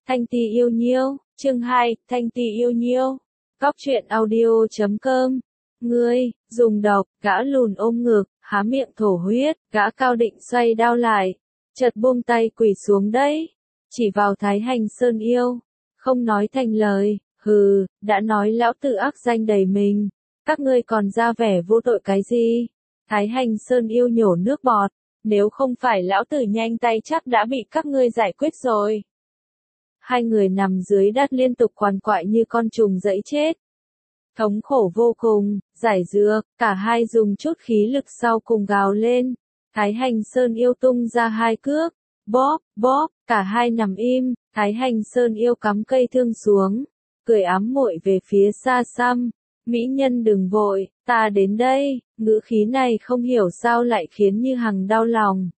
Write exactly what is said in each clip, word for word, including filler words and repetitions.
Thanh Ti yêu nhiêu, chương hai, Thanh Ti yêu nhiêu. Cóc truyện audio chấm com. Ngươi, dùng độc, gã lùn ôm ngực, há miệng thổ huyết, gã cao định xoay đao lại, chợt buông tay quỳ xuống đấy, chỉ vào Thái Hành Sơn yêu, không nói thành lời, hừ, đã nói lão tử ác danh đầy mình, các ngươi còn ra vẻ vô tội cái gì? Thái Hành Sơn yêu nhổ nước bọt, nếu không phải lão tử nhanh tay chắc đã bị các ngươi giải quyết rồi. Hai người nằm dưới đất liên tục quằn quại như con trùng dẫy chết. Thống khổ vô cùng, giải dược, cả hai dùng chút khí lực sau cùng gào lên. Thái Hành Sơn yêu tung ra hai cước, bóp, bóp, cả hai nằm im, Thái Hành Sơn yêu cắm cây thương xuống, cười ám muội về phía xa xăm. Mỹ nhân đừng vội, ta đến đây, ngữ khí này không hiểu sao lại khiến Như Hằng đau lòng.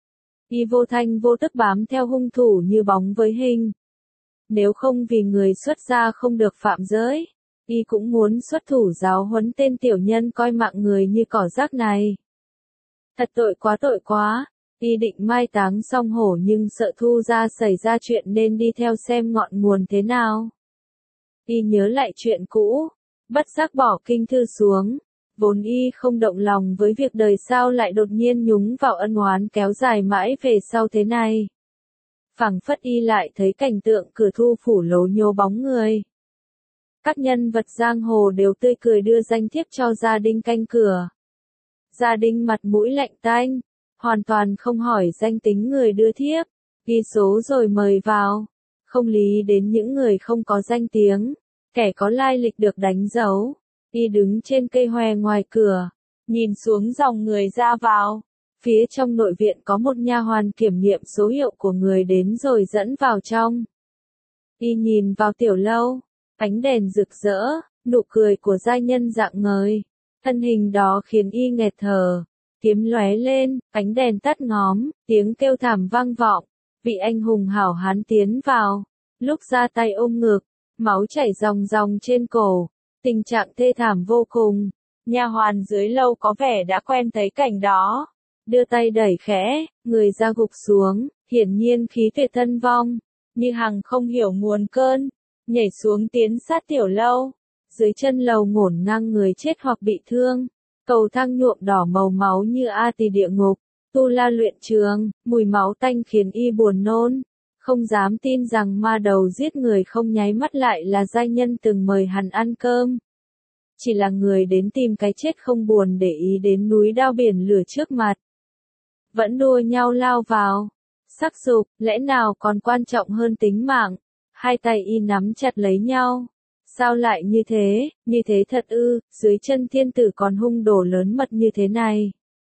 Y vô thanh vô tức bám theo hung thủ như bóng với hình. Nếu không vì người xuất gia không được phạm giới, y cũng muốn xuất thủ giáo huấn tên tiểu nhân coi mạng người như cỏ rác này. Thật tội quá tội quá, y định mai táng xong hổ nhưng sợ Thu gia xảy ra chuyện nên đi theo xem ngọn nguồn thế nào. Y nhớ lại chuyện cũ, bất giác bỏ kinh thư xuống, vốn y không động lòng với việc đời sao lại đột nhiên nhúng vào ân oán kéo dài mãi về sau thế này. Phảng phất y lại thấy cảnh tượng cửa thu phủ lố nhố bóng người. Các nhân vật giang hồ đều tươi cười đưa danh thiếp cho gia đình canh cửa. Gia đình mặt mũi lạnh tanh, hoàn toàn không hỏi danh tính người đưa thiếp, ghi số rồi mời vào, không lý đến những người không có danh tiếng, kẻ có lai lịch được đánh dấu. Y đứng trên cây hoe ngoài cửa, nhìn xuống dòng người ra vào. Phía trong nội viện có một nha hoàn kiểm nghiệm số hiệu của người đến rồi dẫn vào trong. Y nhìn vào tiểu lâu, ánh đèn rực rỡ, nụ cười của giai nhân dạng ngời, thân hình đó khiến y nghẹt thở. Kiếm lóe lên, ánh đèn tắt ngóm, tiếng kêu thảm vang vọng, vị anh hùng hảo hán tiến vào, lúc ra tay ôm ngực, máu chảy ròng ròng trên cổ, tình trạng thê thảm vô cùng. Nha hoàn dưới lâu có vẻ đã quen thấy cảnh đó, đưa tay đẩy khẽ, người ra gục xuống, hiển nhiên khí tuyệt thân vong. Như Hằng không hiểu nguồn cơn, nhảy xuống tiến sát tiểu lâu, dưới chân lầu ngổn ngang người chết hoặc bị thương, cầu thang nhuộm đỏ màu máu như a tỳ địa ngục, tu la luyện trường, mùi máu tanh khiến y buồn nôn, không dám tin rằng ma đầu giết người không nháy mắt lại là giai nhân từng mời hắn ăn cơm. Chỉ là người đến tìm cái chết không buồn để ý đến núi đao biển lửa trước mặt. Vẫn đua nhau lao vào. Sắc dục, lẽ nào còn quan trọng hơn tính mạng? Hai tay y nắm chặt lấy nhau. Sao lại như thế, như thế thật ư, dưới chân thiên tử còn hung đồ lớn mật như thế này.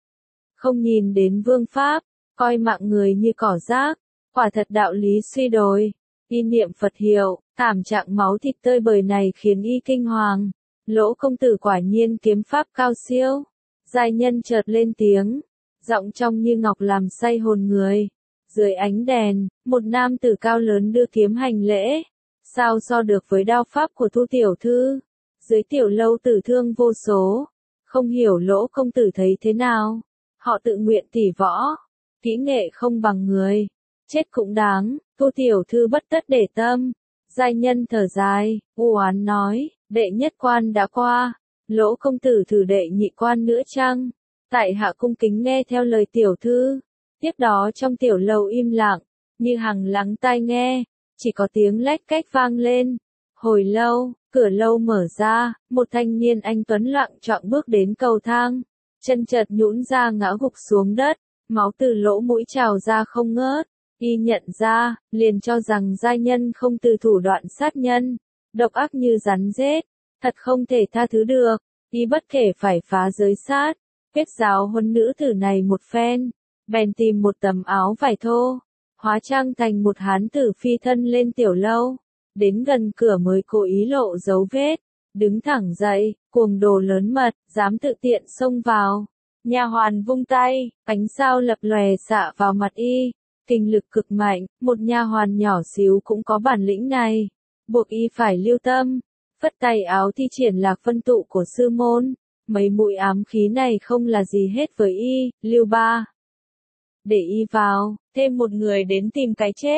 Không nhìn đến vương pháp, coi mạng người như cỏ rác, quả thật đạo lý suy đồi. Y niệm Phật hiệu, thảm trạng máu thịt tơi bời này khiến y kinh hoàng. Lỗ công tử quả nhiên kiếm pháp cao siêu. Giai nhân chợt lên tiếng, giọng trong như ngọc làm say hồn người. Dưới ánh đèn, một nam tử cao lớn đưa kiếm hành lễ. Sao so được với đao pháp của Thu tiểu thư? Dưới tiểu lâu tử thương vô số. Không hiểu Lỗ công tử thấy thế nào? Họ tự nguyện tỉ võ. Kỹ nghệ không bằng người. Chết cũng đáng, Thu tiểu thư bất tất để tâm. Giai nhân thở dài, u oán nói, đệ nhất quan đã qua. Lỗ công tử thử đệ nhị quan nữa chăng? Tại hạ cung kính nghe theo lời tiểu thư. Tiếp đó trong tiểu lầu im lặng, Như Hằng lắng tai nghe, chỉ có tiếng lách cách vang lên. Hồi lâu, cửa lâu mở ra, một thanh niên anh tuấn loạng choạng bước đến cầu thang, chân chợt nhũn ra ngã gục xuống đất, máu từ lỗ mũi trào ra không ngớt. Y nhận ra, liền cho rằng giai nhân không từ thủ đoạn sát nhân, độc ác như rắn rết, thật không thể tha thứ được. Y bất kể phải phá giới sát, quyết giáo huấn nữ tử này một phen, bèn tìm một tấm áo vải thô, hóa trang thành một hán tử phi thân lên tiểu lâu, đến gần cửa mới cố ý lộ dấu vết, đứng thẳng dậy, cuồng đồ lớn mật, dám tự tiện xông vào. Nha hoàn vung tay, ánh sao lập lòe xạ vào mặt y, kinh lực cực mạnh, một nha hoàn nhỏ xíu cũng có bản lĩnh này, buộc y phải lưu tâm. Phất tay áo thi triển Lạc Vân tụ của sư môn, mấy mũi ám khí này không là gì hết với y, lưu ba. Để y vào, thêm một người đến tìm cái chết.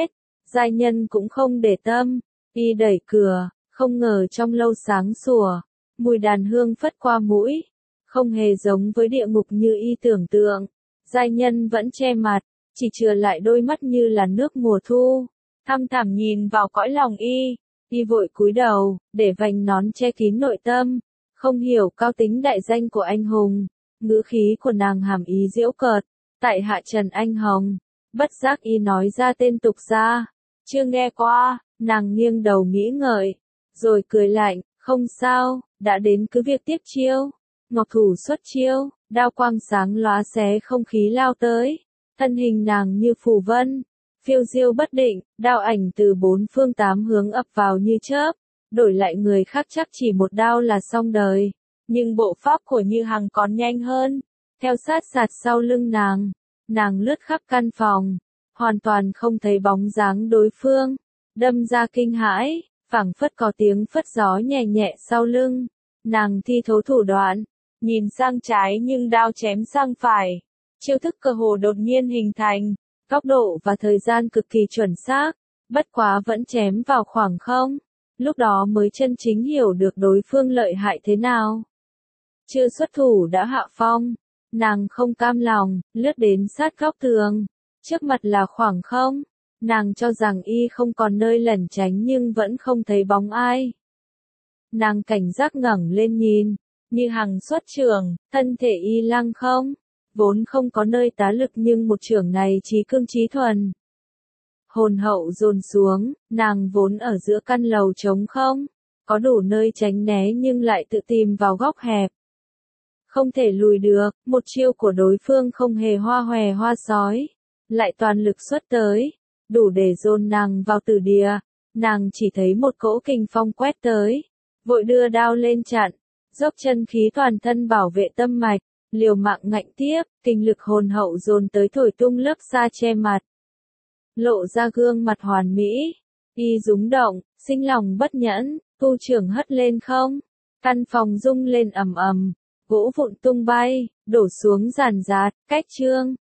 giai nhân cũng không để tâm, y đẩy cửa, không ngờ trong lâu sáng sủa, mùi đàn hương phất qua mũi, không hề giống với địa ngục như y tưởng tượng. Giai nhân vẫn che mặt, chỉ chừa lại đôi mắt như là nước mùa thu, thăm thẳm nhìn vào cõi lòng y, y vội cúi đầu, để vành nón che kín nội tâm, không hiểu cao tính đại danh của anh hùng, ngữ khí của nàng hàm ý giễu cợt, tại hạ Trần Anh Hồng, bất giác y nói ra tên tục gia, chưa nghe qua, nàng nghiêng đầu nghĩ ngợi, rồi cười lạnh, không sao, đã đến cứ việc tiếp chiêu. Ngọc thủ xuất chiêu, đao quang sáng lóa xé không khí lao tới, thân hình nàng như phù vân, phiêu diêu bất định, đao ảnh từ bốn phương tám hướng ập vào như chớp, đổi lại người khác chắc chỉ một đao là xong đời, nhưng bộ pháp của Như Hằng còn nhanh hơn, theo sát sạt sau lưng nàng, nàng lướt khắp căn phòng, hoàn toàn không thấy bóng dáng đối phương, đâm ra kinh hãi, phảng phất có tiếng phất gió nhẹ nhẹ sau lưng, nàng thi thố thủ đoạn, nhìn sang trái nhưng đao chém sang phải, chiêu thức cơ hồ đột nhiên hình thành, góc độ và thời gian cực kỳ chuẩn xác, bất quá vẫn chém vào khoảng không, lúc đó mới chân chính hiểu được đối phương lợi hại thế nào. Chưa xuất thủ đã hạ phong, nàng không cam lòng, lướt đến sát góc tường, trước mặt là khoảng không, nàng cho rằng y không còn nơi lẩn tránh nhưng vẫn không thấy bóng ai. Nàng cảnh giác ngẩng lên nhìn, Như Hằng xuất trường, thân thể y lăng không, vốn không có nơi tá lực nhưng một trường này trí cương trí thuần. Hồn hậu dồn xuống, nàng vốn ở giữa căn lầu trống không, có đủ nơi tránh né nhưng lại tự tìm vào góc hẹp. Không thể lùi được, một chiêu của đối phương không hề hoa hòe hoa sói, lại toàn lực xuất tới, đủ để dồn nàng vào tử địa, nàng chỉ thấy một cỗ kình phong quét tới, vội đưa đao lên chặn, dốc chân khí toàn thân bảo vệ tâm mạch, liều mạng ngạnh tiếp, kinh lực hồn hậu dồn tới thổi tung lớp sa che mặt. Lộ ra gương mặt hoàn mỹ, y rúng động, sinh lòng bất nhẫn, tu trưởng hất lên không, căn phòng rung lên ầm ầm, gỗ vụn tung bay, đổ xuống ràn rạt, cách trương,